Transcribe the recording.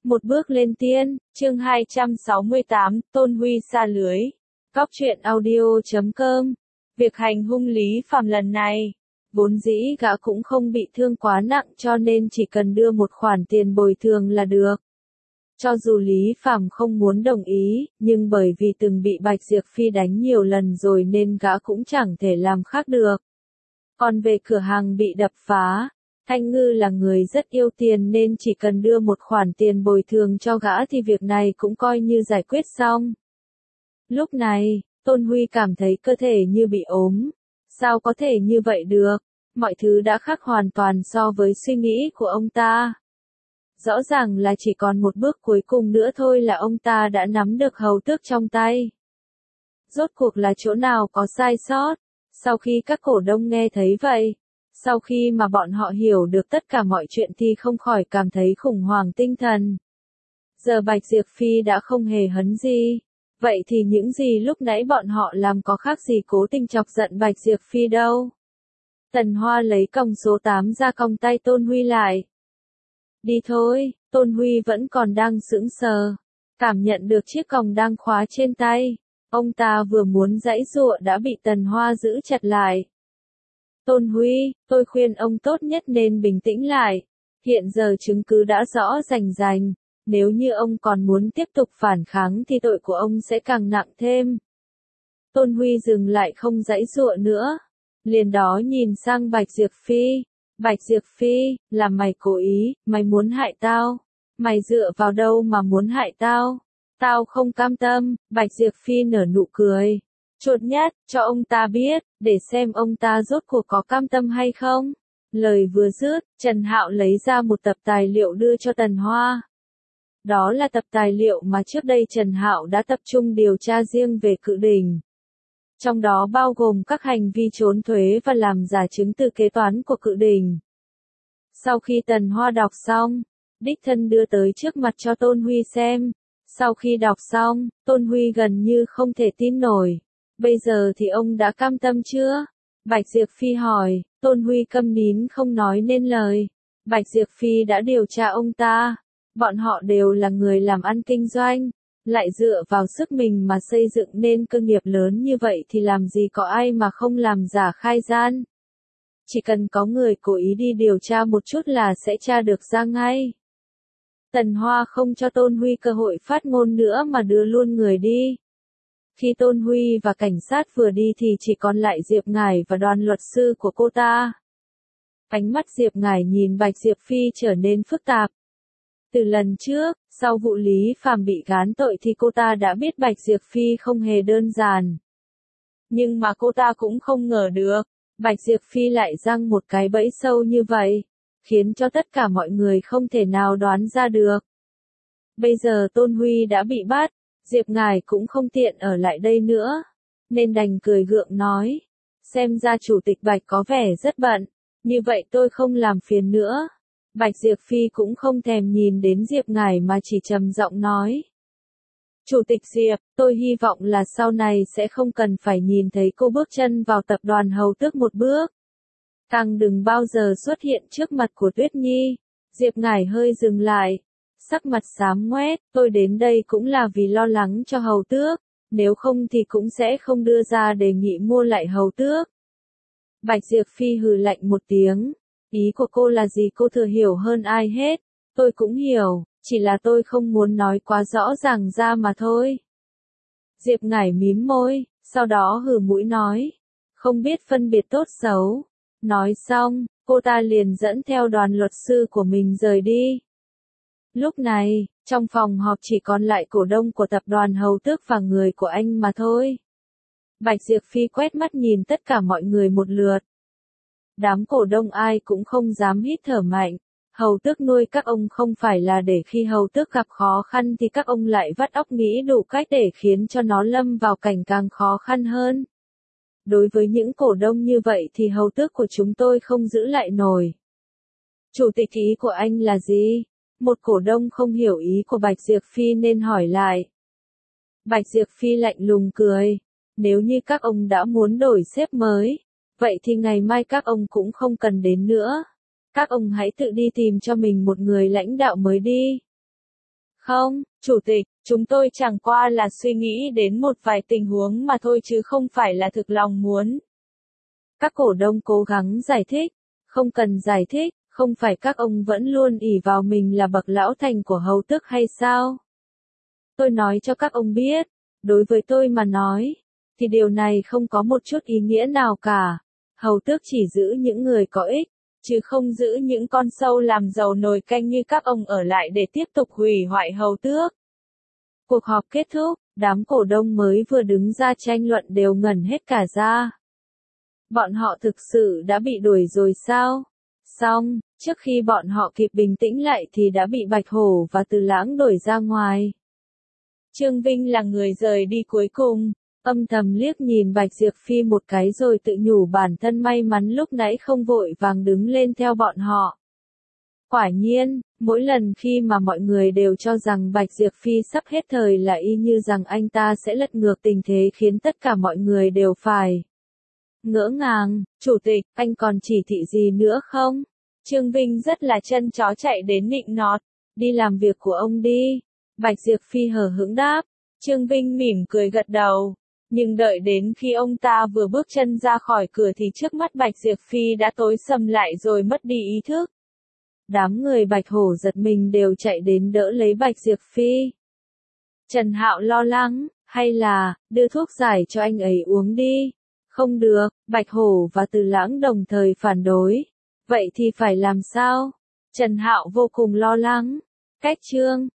Một bước lên tiên, chương 268, Tôn Huy sa lưới. Góc truyện audio.com. Việc hành hung Lý Phàm lần này, vốn dĩ gã cũng không bị thương quá nặng cho nên chỉ cần đưa một khoản tiền bồi thường là được. Cho dù Lý Phàm không muốn đồng ý, nhưng bởi vì từng bị Bạch Diệp Phi đánh nhiều lần rồi nên gã cũng chẳng thể làm khác được. Còn về cửa hàng bị đập phá, Thanh Ngư là người rất yêu tiền nên chỉ cần đưa một khoản tiền bồi thường cho gã thì việc này cũng coi như giải quyết xong. Lúc này, Tôn Huy cảm thấy cơ thể như bị ốm. Sao có thể như vậy được? Mọi thứ đã khác hoàn toàn so với suy nghĩ của ông ta. Rõ ràng là chỉ còn một bước cuối cùng nữa thôi là ông ta đã nắm được hầu tước trong tay. Rốt cuộc là chỗ nào có sai sót? Sau khi các cổ đông nghe thấy vậy, sau khi mà bọn họ hiểu được tất cả mọi chuyện thì không khỏi cảm thấy khủng hoảng tinh thần. Giờ Bạch Diệp Phi đã không hề hấn gì. Vậy thì những gì lúc nãy bọn họ làm có khác gì cố tình chọc giận Bạch Diệp Phi đâu. Tần Hoa lấy còng số 8 ra còng tay Tôn Huy lại. Đi thôi, Tôn Huy vẫn còn đang sững sờ. Cảm nhận được chiếc còng đang khóa trên tay. Ông ta vừa muốn giãy giụa đã bị Tần Hoa giữ chặt lại. Tôn Huy, tôi khuyên ông tốt nhất nên bình tĩnh lại. Hiện giờ chứng cứ đã rõ rành rành. Nếu như ông còn muốn tiếp tục phản kháng thì tội của ông sẽ càng nặng thêm. Tôn Huy dừng lại không giãy giụa nữa. Liền đó nhìn sang Bạch Diệp Phi. Bạch Diệp Phi, là mày cố ý, mày muốn hại tao. Mày dựa vào đâu mà muốn hại tao? Tao không cam tâm. Bạch Diệp Phi nở nụ cười. Chột nhát, cho ông ta biết, để xem ông ta rốt cuộc có cam tâm hay không. Lời vừa dứt, Trần Hạo lấy ra một tập tài liệu đưa cho Tần Hoa. Đó là tập tài liệu mà trước đây Trần Hạo đã tập trung điều tra riêng về Cự Đỉnh. Trong đó bao gồm các hành vi trốn thuế và làm giả chứng từ kế toán của Cự Đỉnh. Sau khi Tần Hoa đọc xong, đích thân đưa tới trước mặt cho Tôn Huy xem. Sau khi đọc xong, Tôn Huy gần như không thể tin nổi. Bây giờ thì ông đã cam tâm chưa? Bạch Diệp Phi hỏi. Tôn Huy câm nín không nói nên lời. Bạch Diệp Phi đã điều tra ông ta. Bọn họ đều là người làm ăn kinh doanh, lại dựa vào sức mình mà xây dựng nên cơ nghiệp lớn như vậy thì làm gì có ai mà không làm giả khai gian. Chỉ cần có người cố ý đi điều tra một chút là sẽ tra được ra ngay. Tần Hoa không cho Tôn Huy cơ hội phát ngôn nữa mà đưa luôn người đi. Khi Tôn Huy và cảnh sát vừa đi thì chỉ còn lại Diệp Ngải và đoàn luật sư của cô ta. Ánh mắt Diệp Ngải nhìn Bạch Diệp Phi trở nên phức tạp. Từ lần trước, sau vụ Lý Phàm bị gán tội thì cô ta đã biết Bạch Diệp Phi không hề đơn giản. Nhưng mà cô ta cũng không ngờ được, Bạch Diệp Phi lại giăng một cái bẫy sâu như vậy, khiến cho tất cả mọi người không thể nào đoán ra được. Bây giờ Tôn Huy đã bị bắt, Diệp Ngải cũng không tiện ở lại đây nữa, nên đành cười gượng nói, xem ra chủ tịch Bạch có vẻ rất bận, như vậy tôi không làm phiền nữa. Bạch Diệp Phi cũng không thèm nhìn đến Diệp Ngải mà chỉ trầm giọng nói. Chủ tịch Diệp, tôi hy vọng là sau này sẽ không cần phải nhìn thấy cô bước chân vào tập đoàn Hầu Tước một bước. Càng đừng bao giờ xuất hiện trước mặt của Tuyết Nhi. Diệp Ngải hơi dừng lại. Sắc mặt xám ngoét, tôi đến đây cũng là vì lo lắng cho Hầu Tước. Nếu không thì cũng sẽ không đưa ra đề nghị mua lại Hầu Tước. Bạch Diệp Phi hừ lạnh một tiếng. Ý của cô là gì cô thừa hiểu hơn ai hết, tôi cũng hiểu, chỉ là tôi không muốn nói quá rõ ràng ra mà thôi. Diệp Ngải mím môi, sau đó hừ mũi nói, không biết phân biệt tốt xấu. Nói xong, cô ta liền dẫn theo đoàn luật sư của mình rời đi. Lúc này, trong phòng họp chỉ còn lại cổ đông của tập đoàn Hầu Tước và người của anh mà thôi. Bạch Diệp Phi quét mắt nhìn tất cả mọi người một lượt. Đám cổ đông ai cũng không dám hít thở mạnh. Hầu Tước nuôi các ông không phải là để khi Hầu Tước gặp khó khăn thì các ông lại vắt óc nghĩ đủ cách để khiến cho nó lâm vào cảnh càng khó khăn hơn. Đối với những cổ đông như vậy thì Hầu Tước của chúng tôi không giữ lại nổi. Chủ tịch, ý của anh là gì? Một cổ đông không hiểu ý của Bạch Diệp Phi nên hỏi lại. Bạch Diệp Phi lạnh lùng cười. Nếu như các ông đã muốn đổi sếp mới, vậy thì ngày mai các ông cũng không cần đến nữa. Các ông hãy tự đi tìm cho mình một người lãnh đạo mới đi. Không, chủ tịch, chúng tôi chẳng qua là suy nghĩ đến một vài tình huống mà thôi chứ không phải là thực lòng muốn. Các cổ đông cố gắng giải thích. Không cần giải thích, không phải các ông vẫn luôn ỷ vào mình là bậc lão thành của hầu tước hay sao? Tôi nói cho các ông biết, đối với tôi mà nói, thì điều này không có một chút ý nghĩa nào cả. Hầu tước chỉ giữ những người có ích, chứ không giữ những con sâu làm dầu nồi canh như các ông ở lại để tiếp tục hủy hoại hầu tước. Cuộc họp kết thúc, đám cổ đông mới vừa đứng ra tranh luận đều ngẩn hết cả ra. Bọn họ thực sự đã bị đuổi rồi sao? Xong, trước khi bọn họ kịp bình tĩnh lại thì đã bị Bạch Hổ và Từ Lãng đuổi ra ngoài. Trương Vinh là người rời đi cuối cùng, âm thầm liếc nhìn Bạch Diệp Phi một cái rồi tự nhủ bản thân may mắn lúc nãy không vội vàng đứng lên theo bọn họ. Quả nhiên, mỗi lần khi mà mọi người đều cho rằng Bạch Diệp Phi sắp hết thời là y như rằng anh ta sẽ lật ngược tình thế khiến tất cả mọi người đều phải ngỡ ngàng. Chủ tịch, anh còn chỉ thị gì nữa không? Trương Vinh rất là chân chó chạy đến nịnh nọt. Đi làm việc của ông đi. Bạch Diệp Phi hờ hững đáp. Trương Vinh mỉm cười gật đầu. Nhưng đợi đến khi ông ta vừa bước chân ra khỏi cửa thì trước mắt Bạch Diệp Phi đã tối sầm lại rồi mất đi ý thức. Đám người Bạch Hổ giật mình đều chạy đến đỡ lấy Bạch Diệp Phi. Trần Hạo lo lắng, hay là, đưa thuốc giải cho anh ấy uống đi. Không được, Bạch Hổ và Từ Lãng đồng thời phản đối. Vậy thì phải làm sao? Trần Hạo vô cùng lo lắng. Cách chương